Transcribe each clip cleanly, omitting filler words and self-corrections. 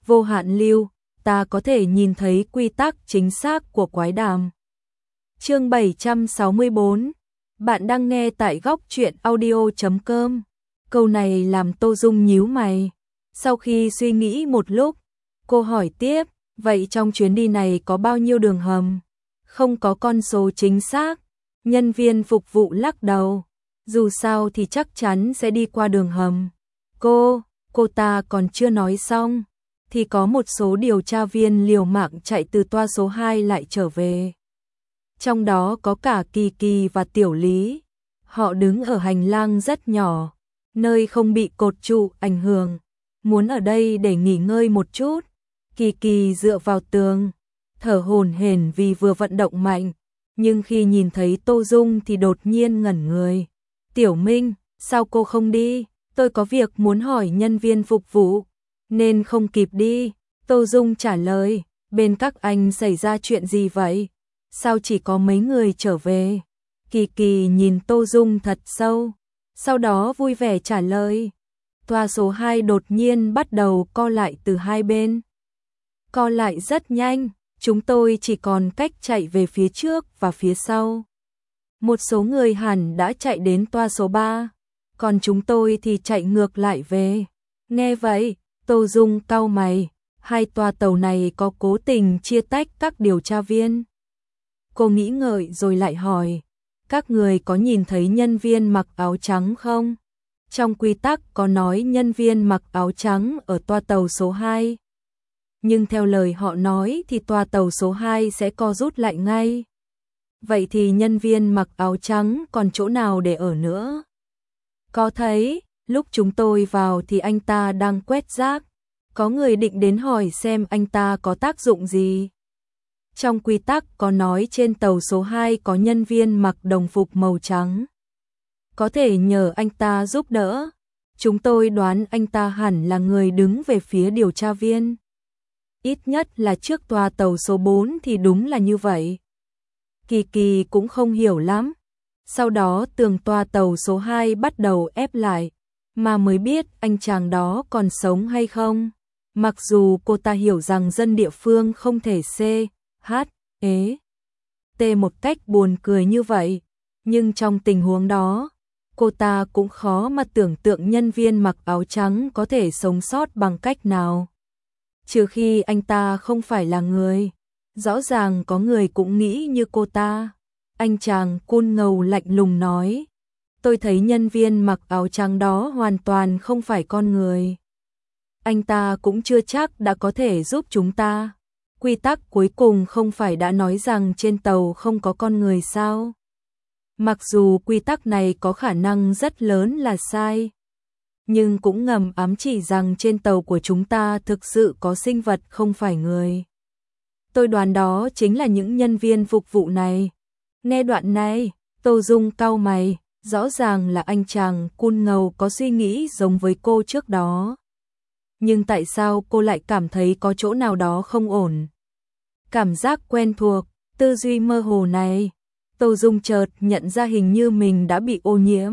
vô hạn lưu, ta có thể nhìn thấy quy tắc chính xác của quái đàm. Chương 764. Bạn đang nghe tại góc truyện audio.com. Câu này làm Tô Dung nhíu mày. Sau khi suy nghĩ một lúc, cô hỏi tiếp, vậy trong chuyến đi này có bao nhiêu đường hầm? Không có con số chính xác. Nhân viên phục vụ lắc đầu. Dù sao thì chắc chắn sẽ đi qua đường hầm. Cô ta còn chưa nói xong, thì có một số điều tra viên liều mạng chạy từ toa số 2 lại trở về. Trong đó có cả Kỳ Kỳ và Tiểu Lý. Họ đứng ở hành lang rất nhỏ, nơi không bị cột trụ ảnh hưởng, muốn ở đây để nghỉ ngơi một chút. Kỳ Kỳ dựa vào tường, thở hổn hển vì vừa vận động mạnh, nhưng khi nhìn thấy Tô Dung thì đột nhiên ngẩn người. Tiểu Minh, sao cô không đi? Tôi có việc muốn hỏi nhân viên phục vụ, nên không kịp đi. Tô Dung trả lời, bên các anh xảy ra chuyện gì vậy? Sao chỉ có mấy người trở về? Kỳ Kỳ nhìn Tô Dung thật sâu, sau đó vui vẻ trả lời. Toa số 2 đột nhiên bắt đầu co lại từ hai bên. Co lại rất nhanh, chúng tôi chỉ còn cách chạy về phía trước và phía sau. Một số người hẳn đã chạy đến toa số 3, còn chúng tôi thì chạy ngược lại về. Nghe vậy, Tô Dung cau mày, hai toa tàu này có cố tình chia tách các điều tra viên. Cô nghĩ ngợi rồi lại hỏi, các người có nhìn thấy nhân viên mặc áo trắng không? Trong quy tắc có nói nhân viên mặc áo trắng ở toa tàu số 2. Nhưng theo lời họ nói thì toa tàu số 2 sẽ co rút lại ngay. Vậy thì nhân viên mặc áo trắng còn chỗ nào để ở nữa? Có thấy, lúc chúng tôi vào thì anh ta đang quét rác. Có người định đến hỏi xem anh ta có tác dụng gì. Trong quy tắc có nói trên tàu số 2 có nhân viên mặc đồng phục màu trắng. Có thể nhờ anh ta giúp đỡ. Chúng tôi đoán anh ta hẳn là người đứng về phía điều tra viên. Ít nhất là trước toa tàu số 4 thì đúng là như vậy. Kỳ Kỳ cũng không hiểu lắm. Sau đó tường toa tàu số 2 bắt đầu ép lại, mà mới biết anh chàng đó còn sống hay không. Mặc dù cô ta hiểu rằng dân địa phương không thể T một cách buồn cười như vậy, nhưng trong tình huống đó, cô ta cũng khó mà tưởng tượng nhân viên mặc áo trắng có thể sống sót bằng cách nào. Trừ khi anh ta không phải là người. Rõ ràng có người cũng nghĩ như cô ta. Anh chàng cun ngầu lạnh lùng nói, tôi thấy nhân viên mặc áo trắng đó hoàn toàn không phải con người. Anh ta cũng chưa chắc đã có thể giúp chúng ta. Quy tắc cuối cùng không phải đã nói rằng trên tàu không có con người sao? Mặc dù quy tắc này có khả năng rất lớn là sai, nhưng cũng ngầm ám chỉ rằng trên tàu của chúng ta thực sự có sinh vật không phải người. Tôi đoán đó chính là những nhân viên phục vụ này. Nghe đoạn này, Tô Dung cau mày, rõ ràng là anh chàng cun ngầu có suy nghĩ giống với cô trước đó. Nhưng tại sao cô lại cảm thấy có chỗ nào đó không ổn? Cảm giác quen thuộc, tư duy mơ hồ này, Tô Dung chợt nhận ra hình như mình đã bị ô nhiễm.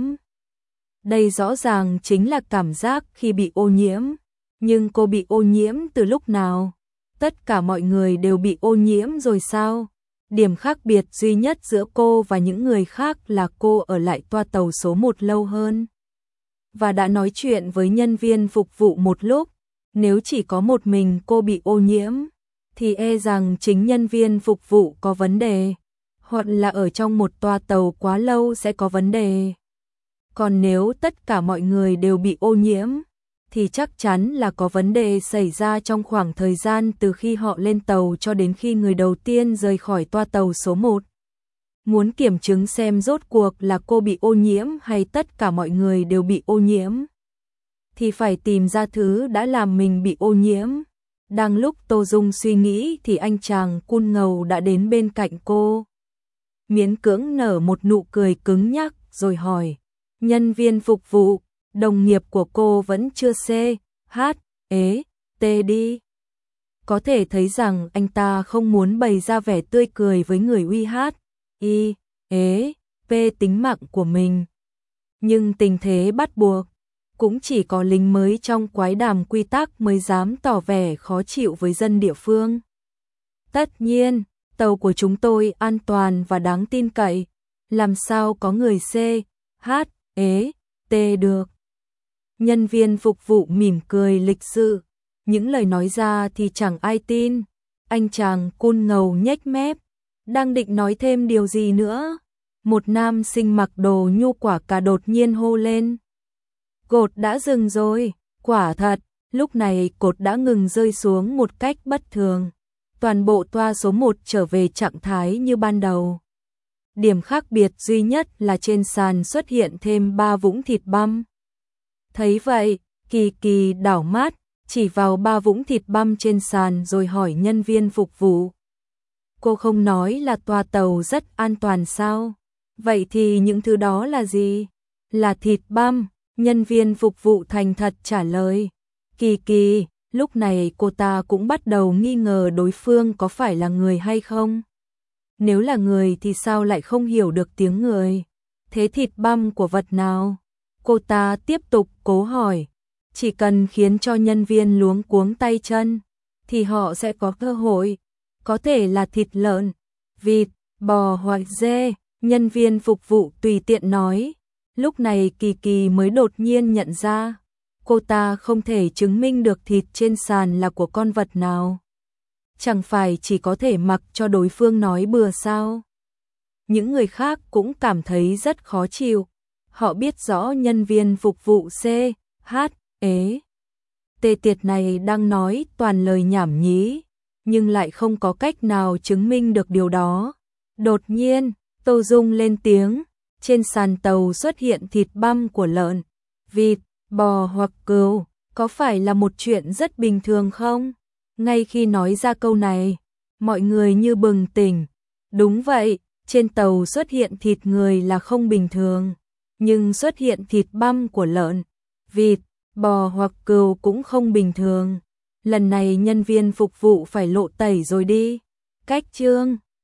Đây rõ ràng chính là cảm giác khi bị ô nhiễm, nhưng cô bị ô nhiễm từ lúc nào? Tất cả mọi người đều bị ô nhiễm rồi sao? Điểm khác biệt duy nhất giữa cô và những người khác là cô ở lại toa tàu số 1 lâu hơn và đã nói chuyện với nhân viên phục vụ một lúc. Nếu chỉ có một mình cô bị ô nhiễm thì e rằng chính nhân viên phục vụ có vấn đề, hoặc là ở trong một toa tàu quá lâu sẽ có vấn đề. Còn nếu tất cả mọi người đều bị ô nhiễm thì chắc chắn là có vấn đề xảy ra trong khoảng thời gian từ khi họ lên tàu cho đến khi người đầu tiên rời khỏi toa tàu số 1. Muốn kiểm chứng xem rốt cuộc là cô bị ô nhiễm hay tất cả mọi người đều bị ô nhiễm, thì phải tìm ra thứ đã làm mình bị ô nhiễm. Đang lúc Tô Dung suy nghĩ thì anh chàng cun ngầu đã đến bên cạnh cô. Miễn cưỡng nở một nụ cười cứng nhắc rồi hỏi, nhân viên phục vụ, đồng nghiệp của cô vẫn chưa đi. Có thể thấy rằng anh ta không muốn bày ra vẻ tươi cười với người tính mạng của mình. Nhưng tình thế bắt buộc, cũng chỉ có lính mới trong quái đàm quy tắc mới dám tỏ vẻ khó chịu với dân địa phương. Tất nhiên, tàu của chúng tôi an toàn và đáng tin cậy, làm sao có người C, H, ế, T được. Nhân viên phục vụ mỉm cười lịch sự, những lời nói ra thì chẳng ai tin. Anh chàng côn ngầu nhếch mép, đang định nói thêm điều gì nữa. Một nam sinh mặc đồ nhu quả cả đột nhiên hô lên. Cột đã dừng rồi, quả thật, lúc này cột đã ngừng rơi xuống một cách bất thường. Toàn bộ toa số 1 trở về trạng thái như ban đầu. Điểm khác biệt duy nhất là trên sàn xuất hiện thêm 3 vũng thịt băm. Thấy vậy, Kỳ Kỳ đảo mắt, chỉ vào 3 vũng thịt băm trên sàn rồi hỏi nhân viên phục vụ. Cô không nói là toa tàu rất an toàn sao? Vậy thì những thứ đó là gì? Là thịt băm, nhân viên phục vụ thành thật trả lời. Kỳ Kỳ, lúc này cô ta cũng bắt đầu nghi ngờ đối phương có phải là người hay không. Nếu là người thì sao lại không hiểu được tiếng người? Thế thịt băm của vật nào? Cô ta tiếp tục cố hỏi. Chỉ cần khiến cho nhân viên luống cuống tay chân, thì họ sẽ có cơ hội. Có thể là thịt lợn, vịt, bò hoặc dê, nhân viên phục vụ tùy tiện nói. Lúc này Kỳ Kỳ mới đột nhiên nhận ra, cô ta không thể chứng minh được thịt trên sàn là của con vật nào. Chẳng phải chỉ có thể mặc cho đối phương nói bừa sao? Những người khác cũng cảm thấy rất khó chịu. Họ biết rõ nhân viên phục vụ C, H, ế. Tê tiệt này đang nói toàn lời nhảm nhí, nhưng lại không có cách nào chứng minh được điều đó. Đột nhiên, Tô Dung lên tiếng, trên sàn tàu xuất hiện thịt băm của lợn, vịt, bò hoặc cừu, có phải là một chuyện rất bình thường không? Ngay khi nói ra câu này, mọi người như bừng tỉnh. Đúng vậy, trên tàu xuất hiện thịt người là không bình thường, nhưng xuất hiện thịt băm của lợn, vịt, bò hoặc cừu cũng không bình thường. Lần này nhân viên phục vụ phải lộ tẩy rồi đi. Cách chương